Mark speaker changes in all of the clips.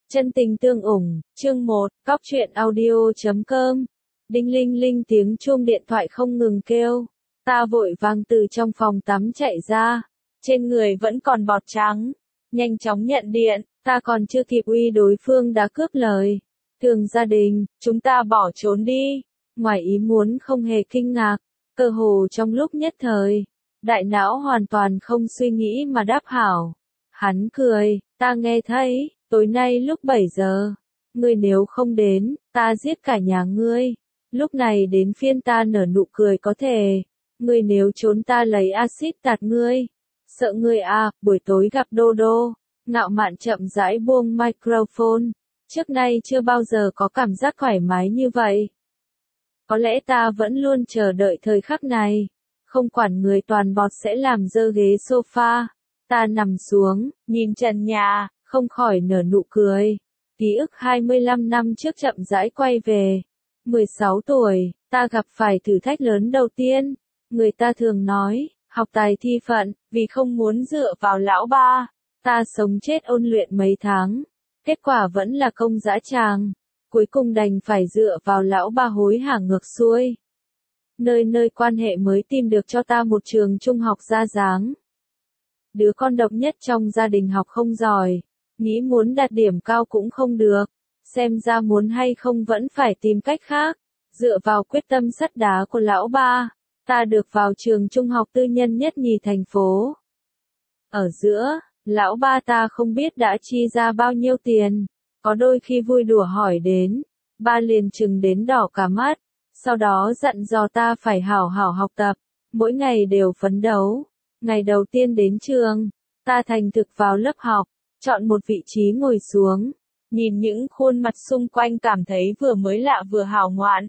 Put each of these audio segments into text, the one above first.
Speaker 1: Chân tình tương ủng, chương 1, Cóc truyện audio.com. Đinh linh linh tiếng chuông điện thoại không ngừng kêu. Ta vội vàng từ trong phòng tắm chạy ra. Trên người vẫn còn bọt trắng. Nhanh chóng nhận điện, ta còn chưa kịp uy đối phương đã cướp lời. Thường gia đình, chúng ta bỏ trốn đi. Ngoài ý muốn không hề kinh ngạc. Cơ hồ trong lúc nhất thời. Đại não hoàn toàn không suy nghĩ mà đáp hảo. Hắn cười, ta nghe thấy. Tối nay lúc 7 giờ, ngươi nếu không đến, ta giết cả nhà ngươi. Lúc này đến phiên ta nở nụ cười có thể. Ngươi nếu trốn ta lấy axit tạt ngươi. Sợ ngươi à, buổi tối gặp Đô Đô. Ngạo mạn chậm rãi buông microphone. Trước nay chưa bao giờ có cảm giác thoải mái như vậy. Có lẽ ta vẫn luôn chờ đợi thời khắc này. Không quản người toàn bọt sẽ làm dơ ghế sofa. Ta nằm xuống, nhìn trần nhà. Không khỏi nở nụ cười. Ký ức 25 năm trước chậm rãi quay về. 16 tuổi, ta gặp phải thử thách lớn đầu tiên. Người ta thường nói, học tài thi phận, vì không muốn dựa vào lão ba. Ta sống chết ôn luyện mấy tháng. Kết quả vẫn là công dã tràng. Cuối cùng đành phải dựa vào lão ba hối hả ngược xuôi. Nơi nơi quan hệ mới tìm được cho ta một trường trung học ra dáng. Đứa con độc nhất trong gia đình học không giỏi. Nghĩ muốn đạt điểm cao cũng không được, xem ra muốn hay không vẫn phải tìm cách khác. Dựa vào quyết tâm sắt đá của lão ba, ta được vào trường trung học tư nhân nhất nhì thành phố. Ở giữa, lão ba ta không biết đã chi ra bao nhiêu tiền, có đôi khi vui đùa hỏi đến, ba liền chừng đến đỏ cả mắt, sau đó dặn dò ta phải hảo hảo học tập, mỗi ngày đều phấn đấu. Ngày đầu tiên đến trường, ta thành thực vào lớp học. Chọn một vị trí ngồi xuống, nhìn những khuôn mặt xung quanh cảm thấy vừa mới lạ vừa hào ngoạn.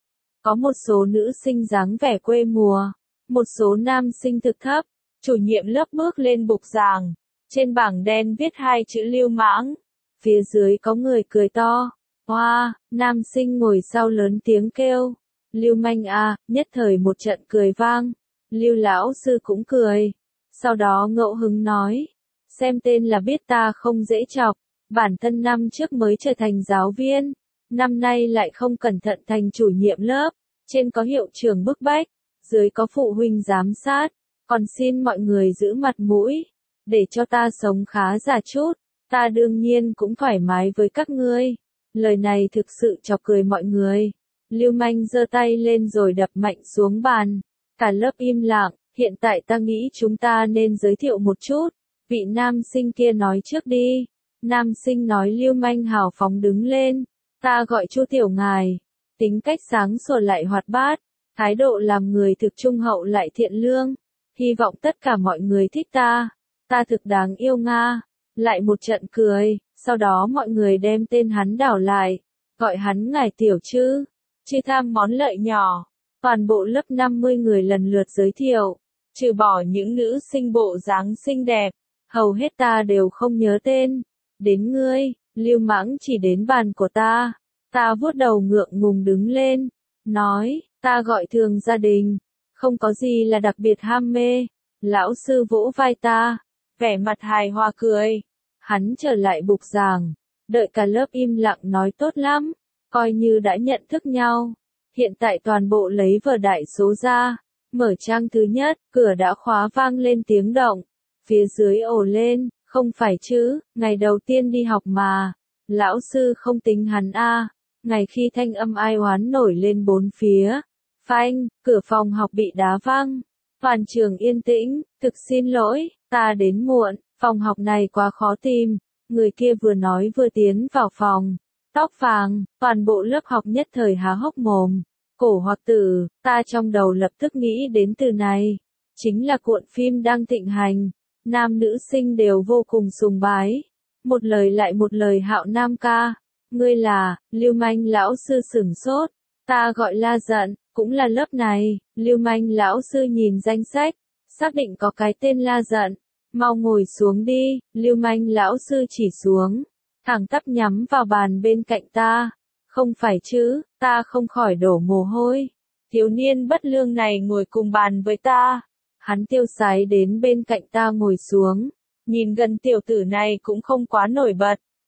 Speaker 1: Có một số nữ sinh dáng vẻ quê mùa, một số nam sinh thực thấp. Chủ nhiệm lớp bước lên bục giảng, trên bảng đen viết 2 chữ lưu mãng. Phía dưới có người cười to. Hoa, nam sinh ngồi sau lớn tiếng kêu. Lưu manh à, nhất thời một trận cười vang. Lưu lão sư cũng cười. Sau đó ngẫu hứng nói. Xem tên là biết ta không dễ chọc, bản thân năm trước mới trở thành giáo viên, năm nay lại không cẩn thận thành chủ nhiệm lớp, trên có hiệu trưởng bức bách, dưới có phụ huynh giám sát, còn xin mọi người giữ mặt mũi, để cho ta sống khá giả chút, ta đương nhiên cũng thoải mái với các ngươi. Lời này thực sự chọc cười mọi người. Lưu manh giơ tay lên rồi đập mạnh xuống bàn, cả lớp im lặng. Hiện tại ta nghĩ chúng ta nên giới thiệu một chút. Vị nam sinh kia nói trước đi. Nam sinh nói lưu manh hào phóng đứng lên. Ta gọi Chu tiểu ngài. Tính cách sáng sủa lại hoạt bát. Thái độ làm người thực trung hậu lại thiện lương. Hy vọng tất cả mọi người thích ta. Ta thực đáng yêu Nga. Lại một trận cười. Sau đó mọi người đem tên hắn đảo lại. Gọi hắn ngài tiểu chứ. Chứ tham món lợi nhỏ. Toàn bộ lớp 50 người lần lượt giới thiệu. Trừ bỏ những nữ sinh bộ dáng xinh đẹp. Hầu hết ta đều không nhớ tên. Đến ngươi, lưu mãng chỉ đến bàn của ta. Ta vuốt đầu ngượng ngùng đứng lên. Nói, ta gọi thường gia đình. Không có gì là đặc biệt ham mê. Lão sư vỗ vai ta. Vẻ mặt hài hòa cười. Hắn trở lại bục giảng. Đợi cả lớp im lặng nói tốt lắm. Coi như đã nhận thức nhau. Hiện tại toàn bộ lấy vở đại số ra. Mở trang thứ nhất, cửa đã khóa vang lên tiếng động. Phía dưới ồ lên, không phải chứ, ngày đầu tiên đi học mà. Lão sư không tính hắn a. Ngày khi thanh âm ai oán nổi lên bốn phía. Phanh, cửa phòng học bị đá văng. Toàn trường yên tĩnh, thực xin lỗi, ta đến muộn, phòng học này quá khó tìm. Người kia vừa nói vừa tiến vào phòng. Tóc vàng, toàn bộ lớp học nhất thời há hốc mồm. Cổ hoặc tử, ta trong đầu lập tức nghĩ đến từ này. Chính là cuộn phim đang thịnh hành. Nam nữ sinh đều vô cùng sùng bái. Một lời lại một lời hạo nam ca. Ngươi là, lưu manh lão sư sửng sốt. Ta gọi la giận, cũng là lớp này. Lưu manh lão sư nhìn danh sách. Xác định có cái tên la giận. Mau ngồi xuống đi, lưu manh lão sư chỉ xuống. Thẳng tắp nhắm vào bàn bên cạnh ta. Không phải chứ, ta không khỏi đổ mồ hôi. Thiếu niên bất lương này ngồi cùng bàn với ta. Hắn tiêu sái đến bên cạnh ta ngồi xuống. Nhìn gần tiểu tử này cũng không quá nổi bật.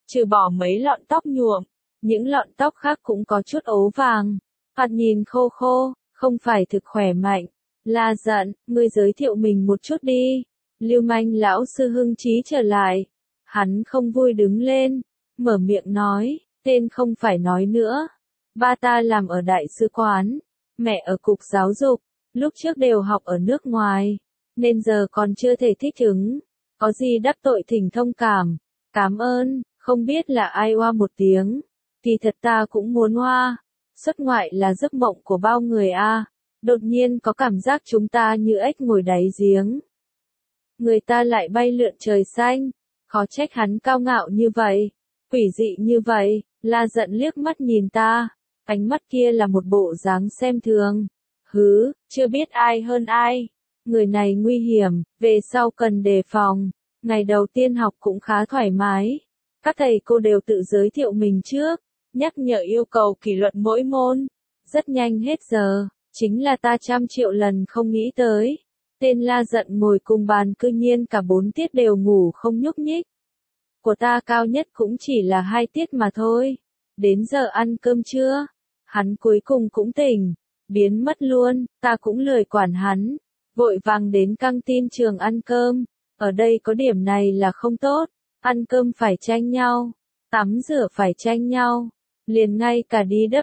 Speaker 1: trừ bỏ mấy lọn tóc nhuộm, những lọn tóc khác cũng có chút ố vàng, mặt nhìn khô khô, không phải thực khỏe mạnh. La giận, ngươi giới thiệu mình một chút đi. Lưu manh lão sư hưng trí trở lại. Hắn không vui đứng lên, mở miệng nói, tên không phải nói nữa. Ba ta làm ở đại sứ quán, mẹ ở cục giáo dục, lúc trước đều học ở nước ngoài, nên giờ còn chưa thể thích ứng. Có gì đắc tội thỉnh thông cảm. Cảm ơn, không biết là ai oa một tiếng. Kỳ thật ta cũng muốn oa. Xuất ngoại là giấc mộng của bao người a. Đột nhiên có cảm giác chúng ta như ếch ngồi đáy giếng. Người ta lại bay lượn trời xanh. Khó trách hắn cao ngạo như vậy. Quỷ dị như vậy. La giận liếc mắt nhìn ta. Ánh mắt kia là một bộ dáng xem thường. Hứ, chưa biết ai hơn ai. Người này nguy hiểm, về sau cần đề phòng. Ngày đầu tiên học cũng khá thoải mái. Các thầy cô đều tự giới thiệu mình trước, nhắc nhở yêu cầu kỷ luật mỗi môn. Rất nhanh hết giờ, chính là ta 100 triệu lần không nghĩ tới. Tên La giận ngồi cùng bàn cư nhiên cả 4 tiết đều ngủ không nhúc nhích. Của ta cao nhất cũng chỉ là 2 tiết mà thôi. Đến giờ ăn cơm trưa, hắn cuối cùng cũng tỉnh, biến mất luôn, ta cũng lười quản hắn. Vội vàng đến căng tin trường ăn cơm. Ở đây có điểm này là không tốt. Ăn cơm phải tranh nhau. Tắm rửa phải tranh nhau. Liền ngay cả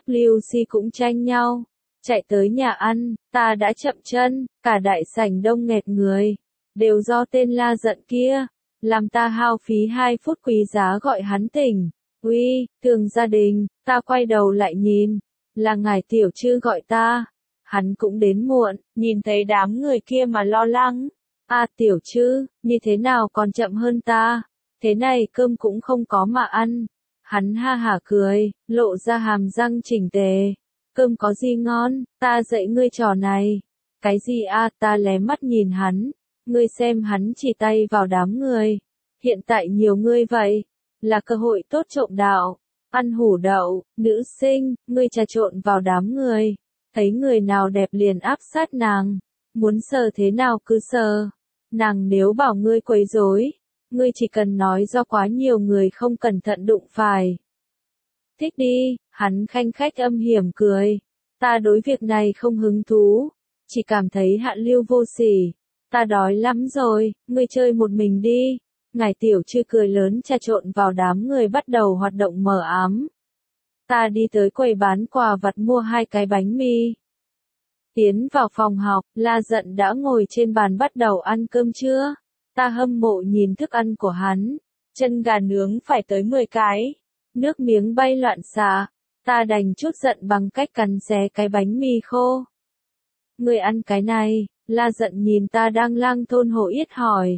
Speaker 1: DWC cũng tranh nhau. Chạy tới nhà ăn, ta đã chậm chân. Cả đại sảnh đông nghẹt người. Đều do tên La giận kia. Làm ta hao phí 2 phút quý giá gọi hắn tỉnh. Uy, Tường gia đình. Ta quay đầu lại nhìn. Là ngài tiểu trư gọi ta. Hắn cũng đến muộn, nhìn thấy đám người kia mà lo lắng. À tiểu trư, như thế nào còn chậm hơn ta? Thế này cơm cũng không có mà ăn. Hắn ha hả cười, lộ ra hàm răng chỉnh tề. Cơm có gì ngon, ta dạy ngươi trò này. Cái gì à, ta lé mắt nhìn hắn. Ngươi xem hắn chỉ tay vào đám người. Hiện tại nhiều ngươi vậy, là cơ hội tốt trộm đạo. Ăn hủ đậu, nữ sinh, ngươi trà trộn vào đám người. Thấy người nào đẹp liền áp sát nàng. Muốn sờ thế nào cứ sờ. Nàng nếu bảo ngươi quấy rối, ngươi chỉ cần nói do quá nhiều người không cẩn thận đụng phải. Thích đi, hắn khanh khách âm hiểm cười. Ta đối việc này không hứng thú, chỉ cảm thấy hạ lưu vô sỉ. Ta đói lắm rồi, ngươi chơi một mình đi. Ngài tiểu trư cười lớn trà trộn vào đám người bắt đầu hoạt động mờ ám. Ta đi tới quầy bán quà vặt mua 2 cái bánh mì. Tiến vào phòng học, La giận đã ngồi trên bàn bắt đầu ăn cơm trưa. Ta hâm mộ nhìn thức ăn của hắn. Chân gà nướng phải tới 10 cái. Nước miếng bay loạn xạ. Ta đành chút giận bằng cách cắn xé cái bánh mì khô. Người ăn cái này, La giận nhìn ta đang lang thôn hổ yết hỏi.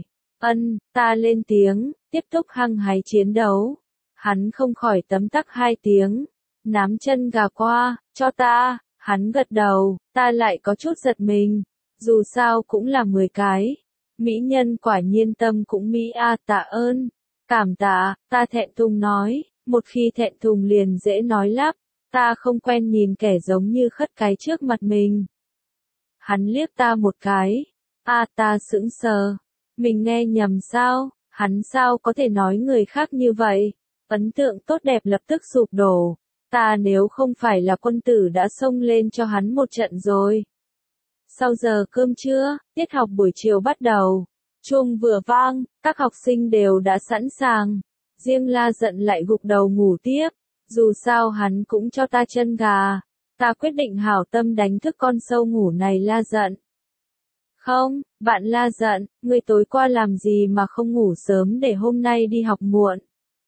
Speaker 1: Ta lên tiếng, tiếp tục hăng hái chiến đấu. Hắn không khỏi tấm tắc 2 tiếng. Nắm chân gà qua, cho ta. Hắn gật đầu, ta lại có chút giật mình. Dù sao cũng là 10 cái. Mỹ nhân quả nhiên tâm cũng Mỹ a, tạ ơn. Cảm tạ, ta thẹn thùng nói. Một khi thẹn thùng liền dễ nói lắp. Ta không quen nhìn kẻ giống như khất cái trước mặt mình. Hắn liếc ta một cái. Ta sững sờ. Mình nghe nhầm sao? Hắn sao có thể nói người khác như vậy? Ấn tượng tốt đẹp lập tức sụp đổ. Ta nếu không phải là quân tử đã xông lên cho hắn một trận rồi. Sau giờ cơm trưa, tiết học buổi chiều bắt đầu. Chuông vừa vang, các học sinh đều đã sẵn sàng. Riêng La giận lại gục đầu ngủ tiếp. Dù sao hắn cũng cho ta chân gà. Ta quyết định hảo tâm đánh thức con sâu ngủ này La giận. Không, bạn La giận, ngươi tối qua làm gì mà không ngủ sớm để hôm nay đi học muộn?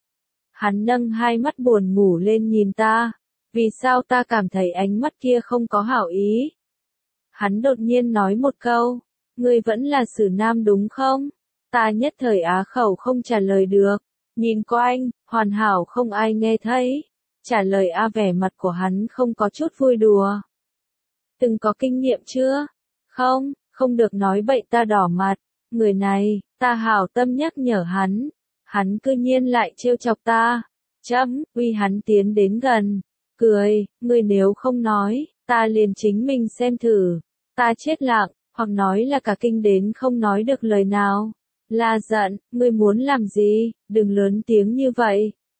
Speaker 1: Hắn nâng 2 mắt buồn ngủ lên nhìn ta. Vì sao ta cảm thấy ánh mắt kia không có hảo ý? Hắn đột nhiên nói một câu. Ngươi vẫn là Sử Nam đúng không? Ta nhất thời á khẩu không trả lời được. Nhìn quanh, hoàn hảo không ai nghe thấy. Trả lời vẻ mặt của hắn không có chút vui đùa. Từng có kinh nghiệm chưa? Không được nói bậy, ta đỏ mặt. Người này, ta hảo tâm nhắc nhở hắn. Hắn cư nhiên lại trêu chọc ta. Uy hắn tiến đến gần. Cười, ngươi nếu không nói, ta liền chính mình xem thử. Ta chết lặng, hoặc nói là cả kinh đến không nói được lời nào. La giận, ngươi muốn làm gì, đừng lớn tiếng như vậy.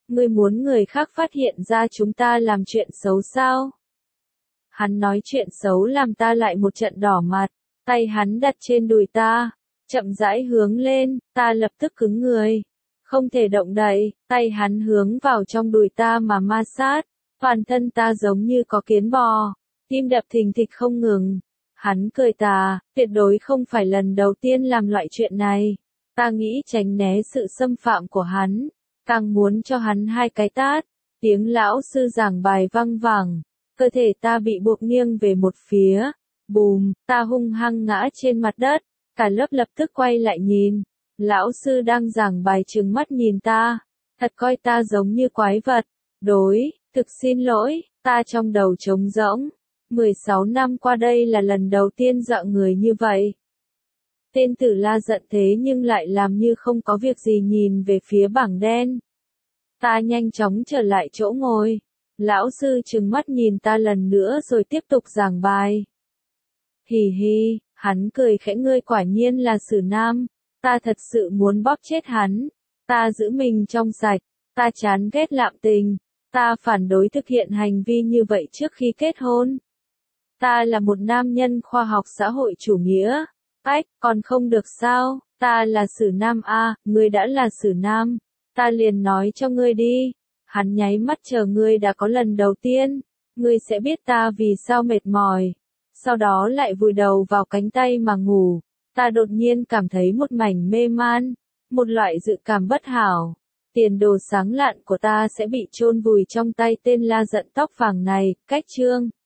Speaker 1: Ngươi muốn người khác phát hiện ra chúng ta làm chuyện xấu sao? Hắn nói chuyện xấu làm ta lại một trận đỏ mặt, tay hắn đặt trên đùi ta, chậm rãi hướng lên, ta lập tức cứng người. Không thể động đậy, tay hắn hướng vào trong đùi ta mà ma sát, toàn thân ta giống như có kiến bò, tim đập thình thịch không ngừng. Hắn cười tà, tuyệt đối không phải lần đầu tiên làm loại chuyện này. Ta nghĩ tránh né sự xâm phạm của hắn, càng muốn cho hắn hai cái tát. Tiếng lão sư giảng bài vang vẳng, cơ thể ta bị buộc nghiêng về một phía. Bùm, ta hung hăng ngã trên mặt đất, cả lớp lập tức quay lại nhìn. Lão sư đang giảng bài trừng mắt nhìn ta, thật coi ta giống như quái vật. Thực xin lỗi, ta trong đầu trống rỗng. 16 năm qua đây là lần đầu tiên dọa người như vậy. Tên Tử La giận thế nhưng lại làm như không có việc gì nhìn về phía bảng đen. Ta nhanh chóng trở lại chỗ ngồi. Lão sư trừng mắt nhìn ta lần nữa rồi tiếp tục giảng bài. Hì hì, hắn cười khẽ, ngươi quả nhiên là Sử Nam. Ta thật sự muốn bóp chết hắn. Ta giữ mình trong sạch. Ta chán ghét lạm tình. Ta phản đối thực hiện hành vi như vậy trước khi kết hôn. Ta là một nam nhân khoa học xã hội chủ nghĩa. Còn không được sao? Ta là Sử Nam a, ngươi đã là Sử Nam. Ta liền nói cho ngươi đi. Hắn nháy mắt, chờ ngươi đã có lần đầu tiên, ngươi sẽ biết ta vì sao mệt mỏi. Sau đó lại vùi đầu vào cánh tay mà ngủ. Ta đột nhiên cảm thấy một mảnh mê man, một loại dự cảm bất hảo. Tiền đồ sáng lạn của ta sẽ bị chôn vùi trong tay tên La giận tóc vàng này. Cách chương